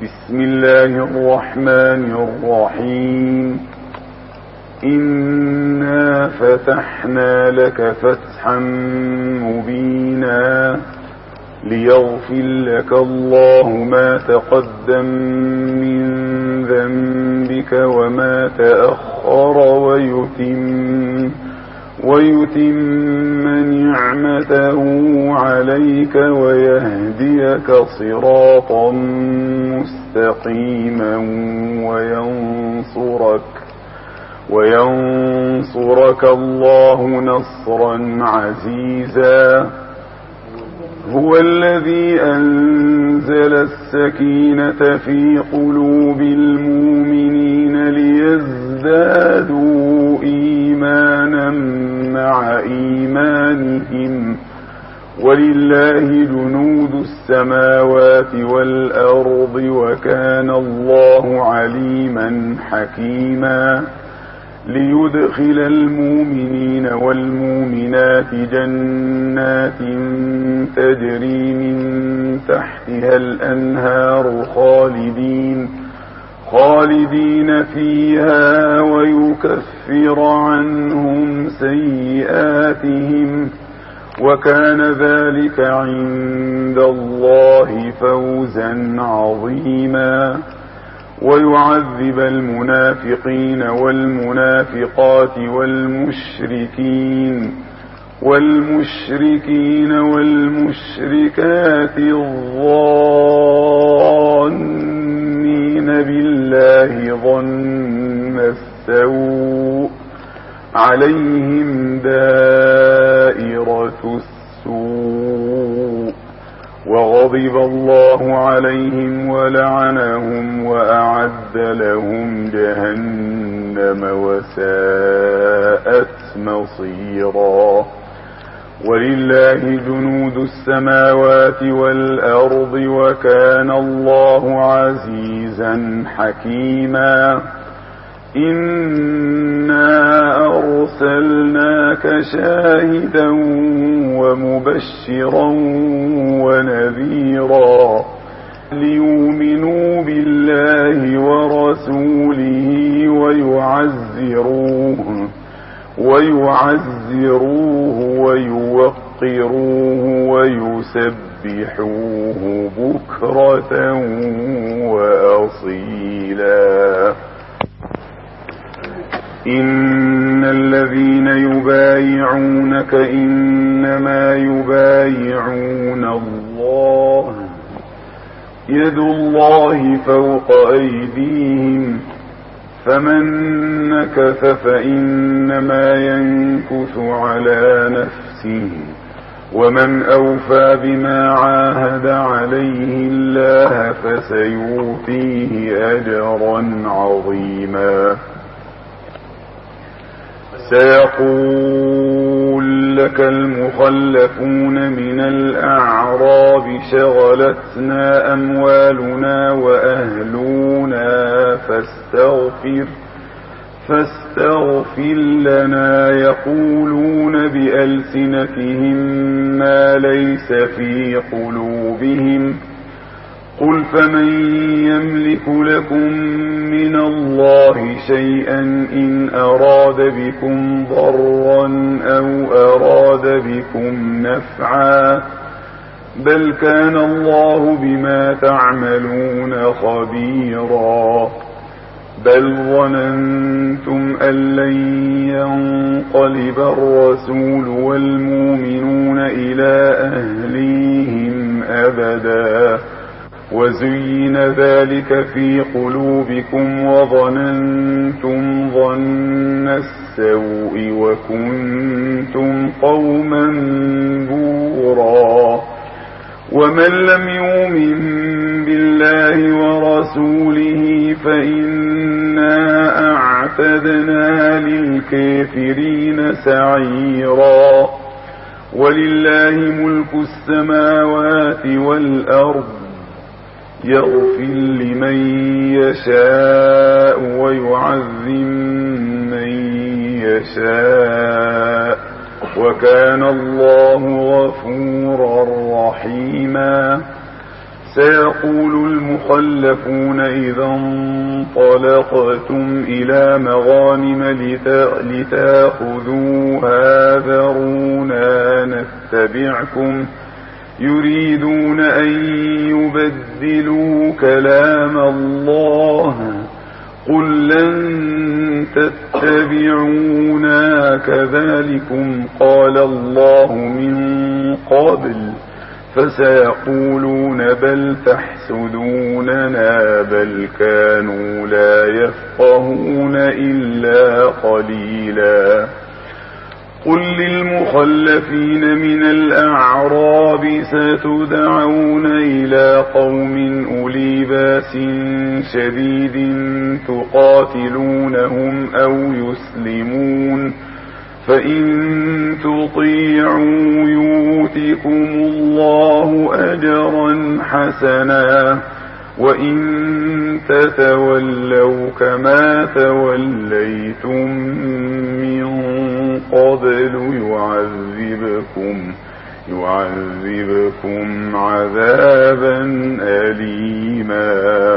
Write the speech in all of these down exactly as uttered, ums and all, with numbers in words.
بسم الله الرحمن الرحيم. إنا فتحنا لك فتحا مبينا ليغفر لك الله ما تقدم من ذنبك وما تأخر ويتم ويتم نعمته عليك ويهديك صراطا مستقيما وينصرك وينصرك الله نصرا عزيزا. هو الذي أنزل السكينة في قلوب المؤمنين ليزدادوا إيمانا مع إيمانهم ولله جنود السماوات والأرض وكان الله عليما حكيما. ليدخل المؤمنين والمؤمنات جنات تجري من تحتها الأنهار خالدين خالدين فيها ويكفر عنهم سيئاتهم وكان ذلك عند الله فوزا عظيما. ويعذب المنافقين والمنافقات والمشركين والمشركين والمشركات الظانين بالله ظن السوء عليهم دائرة السوء وغضب الله عليهم ولعنهم وأعد لهم جهنم وساءت مصيرا. ولله جنود السماوات والأرض وكان الله عزيزا حكيما. إنا أرسلناك شاهدا ومبشرا ونذيرا ليؤمنوا بالله ورسوله ويعزروه ويعزروه ويوقروه ويسبحوه بكرة وأصيلا. إن الذين يبايعونك إنما يبايعون الله يد الله فوق أيديهم فمن نكث فإنما ينكث على نفسه ومن أوفى بما عاهد عليه الله فسيؤتيه أجرا عظيما. سيقول لك المخلفون من الأعراب شغلتنا أموالنا وأهلنا فاستغفر فاستغفر لنا يقولون بألسنتهم ما ليس في قلوبهم قل فمن يملك لكم من الله شيئا إن أراد بكم ضرا أو أراد بكم نفعا بل كان الله بما تعملون خبيرا. بل ظننتم أن لن ينقلب الرسول والمؤمنون إلى أهليهم أبدا وزين ذلك في قلوبكم وظننتم ظن السوء وكنتم قوما بورا. ومن لم يؤمن بالله ورسوله فإنا أعتدنا للكافرين سعيرا. ولله ملك السماوات والأرض يغفر لمن يشاء ويعذب من يشاء وكان الله غفورا رحيما. سيقول المخلفون إذا انطلقتم إلى مغانم لتأخذوها ذرونا نتبعكم يريدون أن يبدلوا كلام الله قل لن تتبعونا كذلكم قال الله من قبل فسيقولون بل تحسدوننا بل كانوا لا يفقهون إلا قليلا قل للمخلفين من الأعراب ستدعون إلى قوم أولي باس شديد تقاتلونهم أو يسلمون فإن تطيعوا يؤتكم الله أجرا حسنا وإن تتولوا كما توليتم من قبل يعذبكم يعذبكم عذابا أليما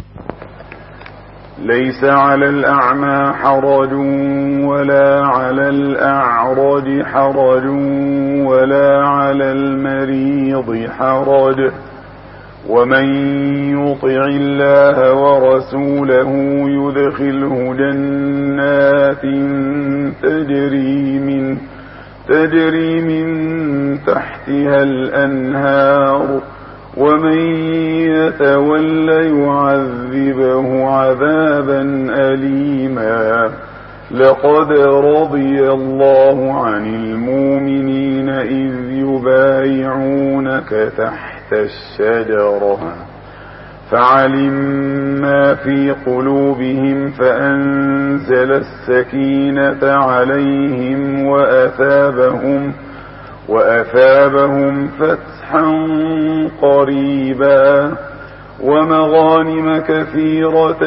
ليس على الأعمى حرج ولا على الأعرج حرج ولا على المريض حرج ومن يطع الله ورسوله يدخله جنات تجري من تجري من تحتها الأنهار ومن يتول يعذبه عذابا أليما لقد رضي الله عن المؤمنين إذ يبايعونك تحت الشجرة فعلم ما في قلوبهم فأنزل السكينة عليهم وأثابهم وأثابهم فتحا قريبا ومغانم كثيرة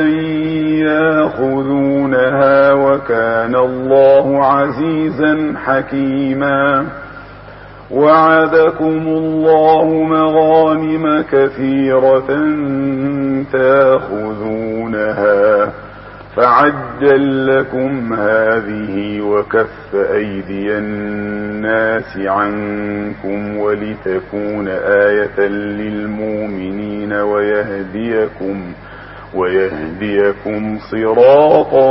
ياخذونها وكان الله عزيزا حكيما وعدكم الله مغانم كثيرة تاخذونها فعجل لكم هذه وكف أيدي الناس عنكم ولتكون آية للمؤمنين ويهديكم ويهديكم صراطا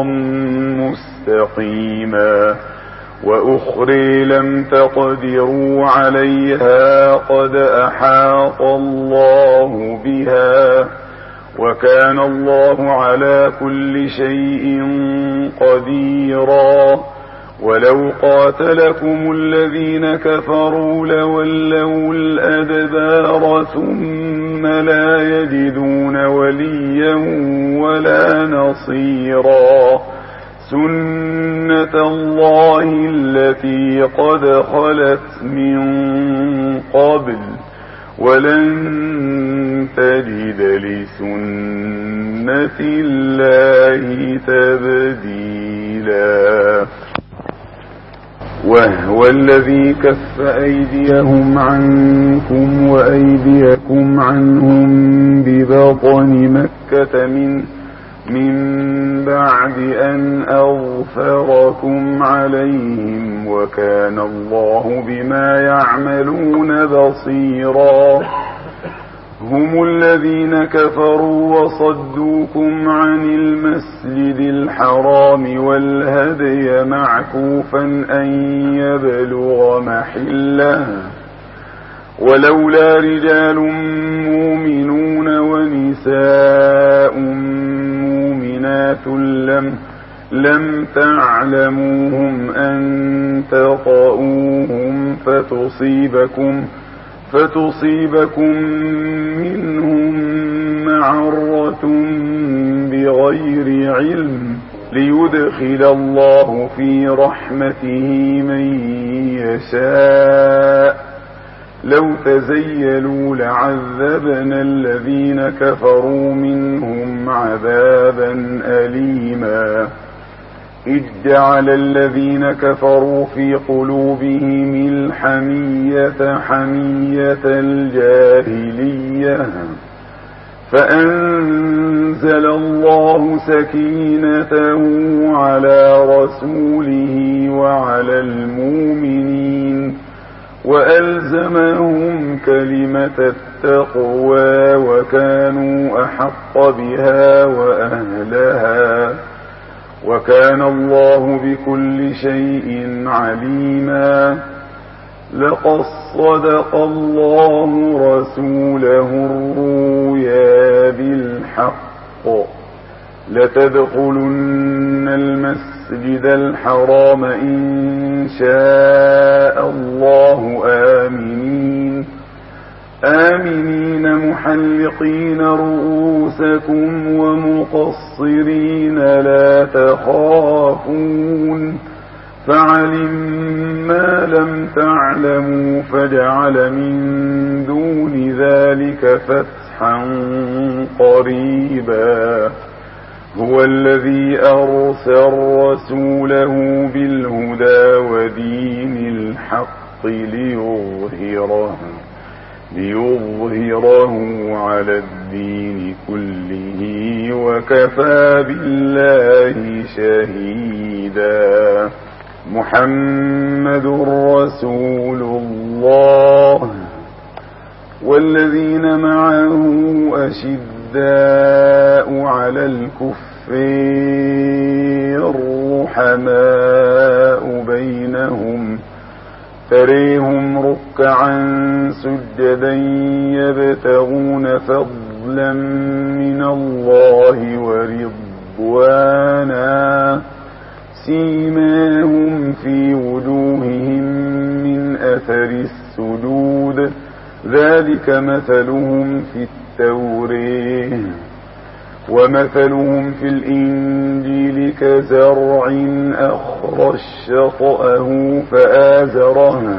مستقيما وأخرى لم تقدروا عليها قد أحاط الله بها وكان الله على كل شيء قديرا ولو قاتلكم الذين كفروا لولوا الأدبار ثم لا يجدون وليا ولا نصيرا سنة الله التي قد خلت من قبل ولن تجد لسنة الله تبديلا وهو الذي كف أيديهم عنكم وأيديكم عنهم ببطن مكة من من بعد أن أغفركم عليهم وكان الله بما يعملون بصيرا هم الذين كفروا وصدوكم عن المسجد الحرام والهدي معكوفا أن يبلغ محله ولولا رجال مؤمنون ونساء مؤمنات لم لم تعلموهم أن تطؤوهم فتصيبكم فتصيبكم منهم معرة بغير علم ليدخل الله في رحمته من يشاء لو تزيلوا لعذبنا الذين كفروا منهم عذابا أليما إذ جعل الذين كفروا في قلوبهم الحمية حمية الجاهلية فأنزل الله سكينته على رسوله وعلى المؤمنين وألزمهم كلمة التقوى وكانوا أحق بها وأهلها وكان الله بكل شيء عليما. لقد صدق الله رسوله الرؤيا بالحق لتدخلن المسجد الحرام إن شاء الله آمنين آمنين محلقين رؤوسكم ومقصرين لا تخافون فعلم ما لم تعلموا فجعل من دون ذلك فتحا قريبا. هو الذي أرسل رسوله بالهدى ودين الحق ليظهره ليظهره على الدين كله وكفى بالله شهيدا. محمد رسول الله والذين معه أشداء على الكفار رحماء بينهم تريهم ركعا سجدا يبتغون فضلا من الله ورضوانا سيماهم في وجوههم من أثر السجود ذلك مثلهم في التوراة ومثلهم في الإنجيل كزرع أخرج شطأه فآزره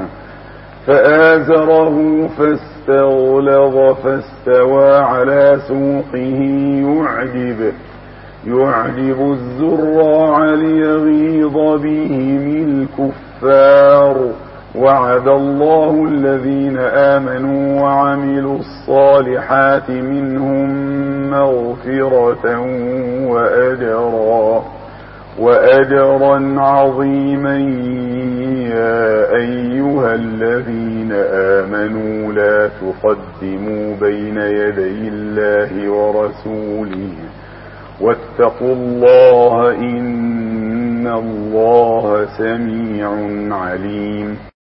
فآزره فاستغلظ فاستوى على سوقه يعجب يعجب الزراع ليغيظ بهم الكفار. وعد الله الذين آمنوا وعملوا الصالحات منهم مغفرة وأجرا وأجرا عظيما. يا أيها الذين آمنوا لا تقدموا بين يدي الله ورسوله واتقوا الله إن الله سميع عليم.